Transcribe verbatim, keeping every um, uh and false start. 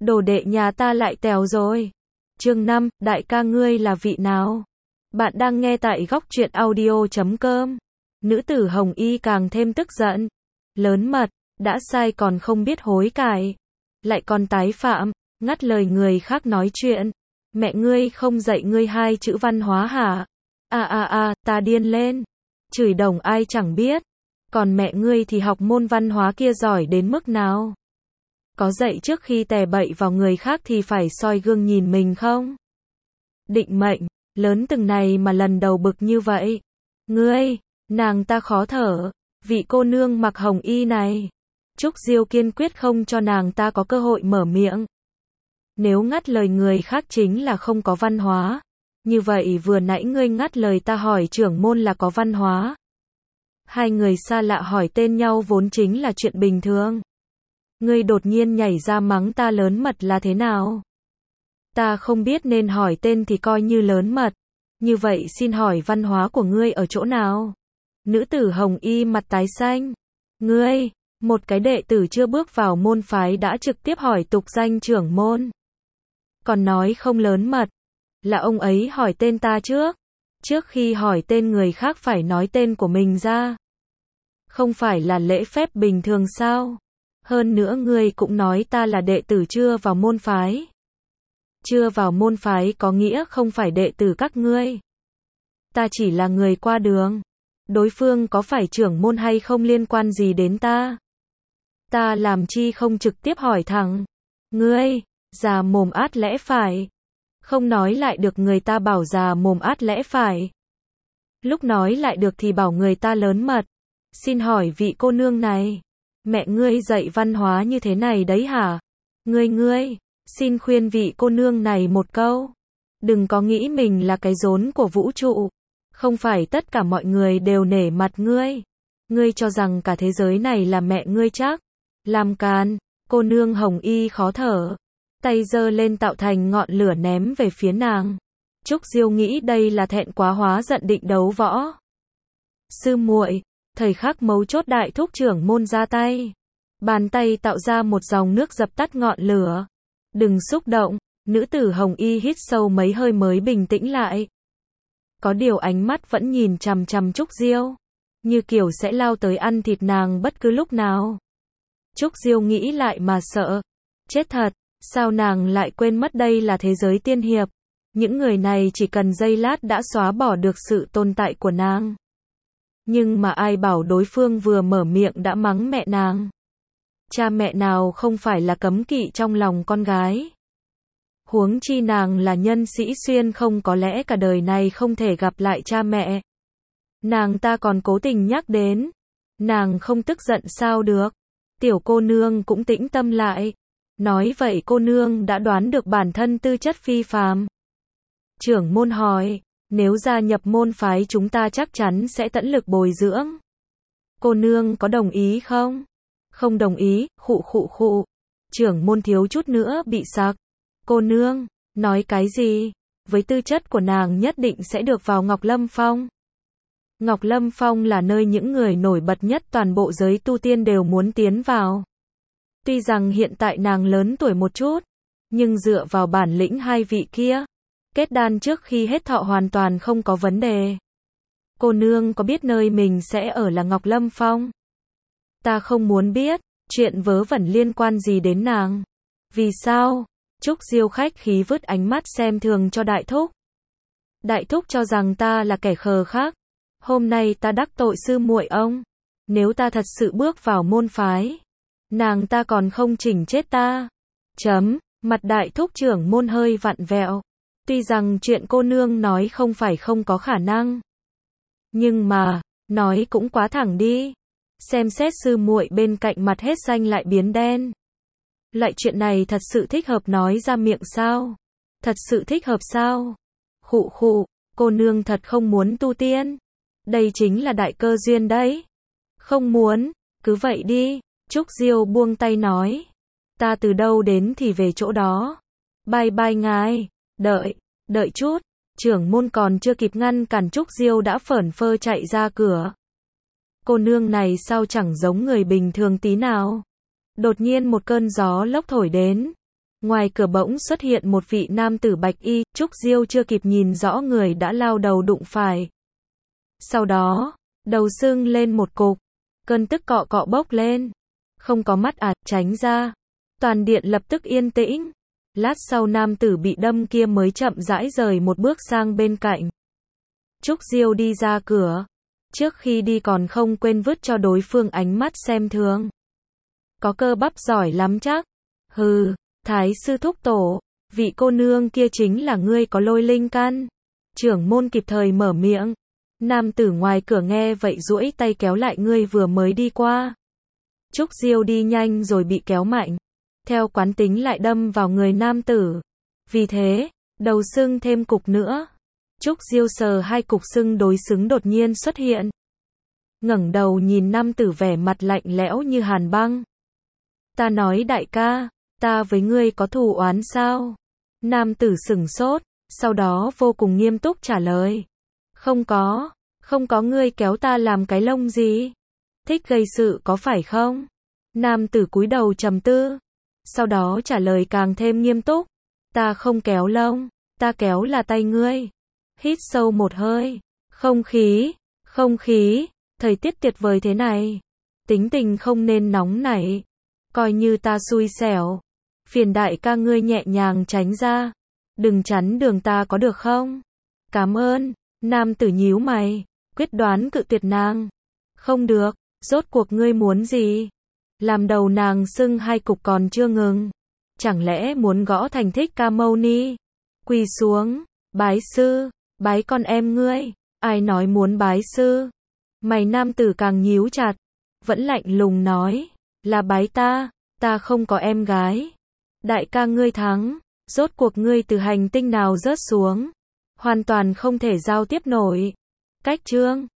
Đồ đệ nhà ta lại tèo rồi. Chương năm, đại ca ngươi là vị nào? Bạn đang nghe tại góc truyện audio chấm com. Nữ tử Hồng Y càng thêm tức giận. Lớn mật, đã sai còn không biết hối cải. Lại còn tái phạm, ngắt lời người khác nói chuyện. Mẹ ngươi không dạy ngươi hai chữ văn hóa hả? À à à, ta điên lên. Chửi đồng ai chẳng biết. Còn mẹ ngươi thì học môn văn hóa kia giỏi đến mức nào? Có dạy trước khi tè bậy vào người khác thì phải soi gương nhìn mình không? Định mệnh, lớn từng này mà lần đầu bực như vậy. Ngươi, nàng ta khó thở, vị cô nương mặc hồng y này. Trúc Diêu kiên quyết không cho nàng ta có cơ hội mở miệng. Nếu ngắt lời người khác chính là không có văn hóa. Như vậy vừa nãy ngươi ngắt lời ta hỏi trưởng môn là có văn hóa. Hai người xa lạ hỏi tên nhau vốn chính là chuyện bình thường. Ngươi đột nhiên nhảy ra mắng ta lớn mật là thế nào? Ta không biết nên hỏi tên thì coi như lớn mật. Như vậy xin hỏi văn hóa của ngươi ở chỗ nào? Nữ tử Hồng Y mặt tái xanh. Ngươi, một cái đệ tử chưa bước vào môn phái đã trực tiếp hỏi tục danh trưởng môn. Còn nói không lớn mật. Là ông ấy hỏi tên ta trước. Trước khi hỏi tên người khác phải nói tên của mình ra. Không phải là lễ phép bình thường sao? Hơn nữa ngươi cũng nói ta là đệ tử chưa vào môn phái. Chưa vào môn phái có nghĩa không phải đệ tử các ngươi. Ta chỉ là người qua đường. Đối phương có phải trưởng môn hay không liên quan gì đến ta. Ta làm chi không trực tiếp hỏi thẳng. Ngươi, già mồm át lẽ phải. Không nói lại được người ta bảo già mồm át lẽ phải. Lúc nói lại được thì bảo người ta lớn mật. Xin hỏi vị cô nương này. Mẹ ngươi dạy văn hóa như thế này đấy hả? Ngươi ngươi, xin khuyên vị cô nương này một câu. Đừng có nghĩ mình là cái rốn của vũ trụ. Không phải tất cả mọi người đều nể mặt ngươi. Ngươi cho rằng cả thế giới này là mẹ ngươi chắc. Làm càn, cô nương Hồng Y khó thở. Tay giơ lên tạo thành ngọn lửa ném về phía nàng. Trúc Diêu nghĩ đây là thẹn quá hóa giận định đấu võ. Sư muội, thời khắc mấu chốt đại thúc trưởng môn ra tay. Bàn tay tạo ra một dòng nước dập tắt ngọn lửa. Đừng xúc động, nữ tử Hồng Y hít sâu mấy hơi mới bình tĩnh lại. Có điều ánh mắt vẫn nhìn chằm chằm Trúc Diêu. Như kiểu sẽ lao tới ăn thịt nàng bất cứ lúc nào. Trúc Diêu nghĩ lại mà sợ. Chết thật, sao nàng lại quên mất đây là thế giới tiên hiệp. Những người này chỉ cần giây lát đã xóa bỏ được sự tồn tại của nàng. Nhưng mà ai bảo đối phương vừa mở miệng đã mắng mẹ nàng. Cha mẹ nào không phải là cấm kỵ trong lòng con gái. Huống chi nàng là nhân sĩ xuyên không có lẽ cả đời này không thể gặp lại cha mẹ. Nàng ta còn cố tình nhắc đến. Nàng không tức giận sao được. Tiểu cô nương cũng tĩnh tâm lại. Nói vậy cô nương đã đoán được bản thân tư chất phi phàm. Trưởng môn hỏi. Nếu gia nhập môn phái chúng ta chắc chắn sẽ tận lực bồi dưỡng. Cô nương có đồng ý không? Không đồng ý, khụ khụ khụ. Trưởng môn thiếu chút nữa bị sặc. Cô nương, nói cái gì? Với tư chất của nàng nhất định sẽ được vào Ngọc Lâm Phong. Ngọc Lâm Phong là nơi những người nổi bật nhất toàn bộ giới tu tiên đều muốn tiến vào. Tuy rằng hiện tại nàng lớn tuổi một chút, nhưng dựa vào bản lĩnh hai vị kia. Kết đan trước khi hết thọ hoàn toàn không có vấn đề. Cô nương có biết nơi mình sẽ ở là Ngọc Lâm Phong? Ta không muốn biết, chuyện vớ vẩn liên quan gì đến nàng. Vì sao? Trúc Diêu khách khí vứt ánh mắt xem thường cho đại thúc. Đại thúc cho rằng ta là kẻ khờ khác. Hôm nay ta đắc tội sư muội ông. Nếu ta thật sự bước vào môn phái, nàng ta còn không chỉnh chết ta. Chấm, mặt đại thúc trưởng môn hơi vặn vẹo. Tuy rằng chuyện cô nương nói không phải không có khả năng. Nhưng mà, nói cũng quá thẳng đi. Xem xét sư muội bên cạnh mặt hết xanh lại biến đen. Lại chuyện này thật sự thích hợp nói ra miệng sao? Thật sự thích hợp sao? Khụ khụ, cô nương thật không muốn tu tiên. Đây chính là đại cơ duyên đấy. Không muốn, cứ vậy đi. Trúc Diêu buông tay nói. Ta từ đâu đến thì về chỗ đó. Bye bye ngài. Đợi, đợi chút, trưởng môn còn chưa kịp ngăn cản Trúc Diêu đã phởn phơ chạy ra cửa. Cô nương này sao chẳng giống người bình thường tí nào. Đột nhiên một cơn gió lốc thổi đến. Ngoài cửa bỗng xuất hiện một vị nam tử bạch y, Trúc Diêu chưa kịp nhìn rõ người đã lao đầu đụng phải. Sau đó, đầu sưng lên một cục, cơn tức cọ cọ bốc lên. Không có mắt à, tránh ra. Toàn điện lập tức yên tĩnh. Lát sau nam tử bị đâm kia mới chậm rãi rời một bước sang bên cạnh. Trúc Diêu đi ra cửa. Trước khi đi còn không quên vứt cho đối phương ánh mắt xem thường. Có cơ bắp giỏi lắm chắc. Hừ, Thái sư thúc tổ, vị cô nương kia chính là ngươi có lôi linh căn. Trưởng môn kịp thời mở miệng. Nam tử ngoài cửa nghe vậy duỗi tay kéo lại ngươi vừa mới đi qua. Trúc Diêu đi nhanh rồi bị kéo mạnh. Theo quán tính lại đâm vào người nam tử. Vì thế, đầu sưng thêm cục nữa. Trúc Diêu sờ hai cục sưng đối xứng đột nhiên xuất hiện. Ngẩng đầu nhìn nam tử vẻ mặt lạnh lẽo như hàn băng. Ta nói đại ca, ta với ngươi có thù oán sao? Nam tử sửng sốt, sau đó vô cùng nghiêm túc trả lời. Không có, không có, ngươi kéo ta làm cái lông gì? Thích gây sự có phải không? Nam tử cúi đầu trầm tư. Sau đó trả lời càng thêm nghiêm túc. Ta không kéo lông, ta kéo là tay ngươi. Hít sâu một hơi. Không khí, không khí, thời tiết tuyệt vời thế này. Tính tình không nên nóng nảy. Coi như ta xui xẻo. Phiền đại ca ngươi nhẹ nhàng tránh ra. Đừng chắn đường ta có được không? Cảm ơn. Nam tử nhíu mày, quyết đoán cự tuyệt nàng. Không được, rốt cuộc ngươi muốn gì? Làm đầu nàng sưng hai cục còn chưa ngừng. Chẳng lẽ muốn gõ thành Thích Ca Mâu Ni? Quỳ xuống, bái sư, bái con em ngươi. Ai nói muốn bái sư? Mày nam tử càng nhíu chặt, vẫn lạnh lùng nói, là bái ta, ta không có em gái. Đại ca ngươi thắng, rốt cuộc ngươi từ hành tinh nào rớt xuống? Hoàn toàn không thể giao tiếp nổi. Cách chương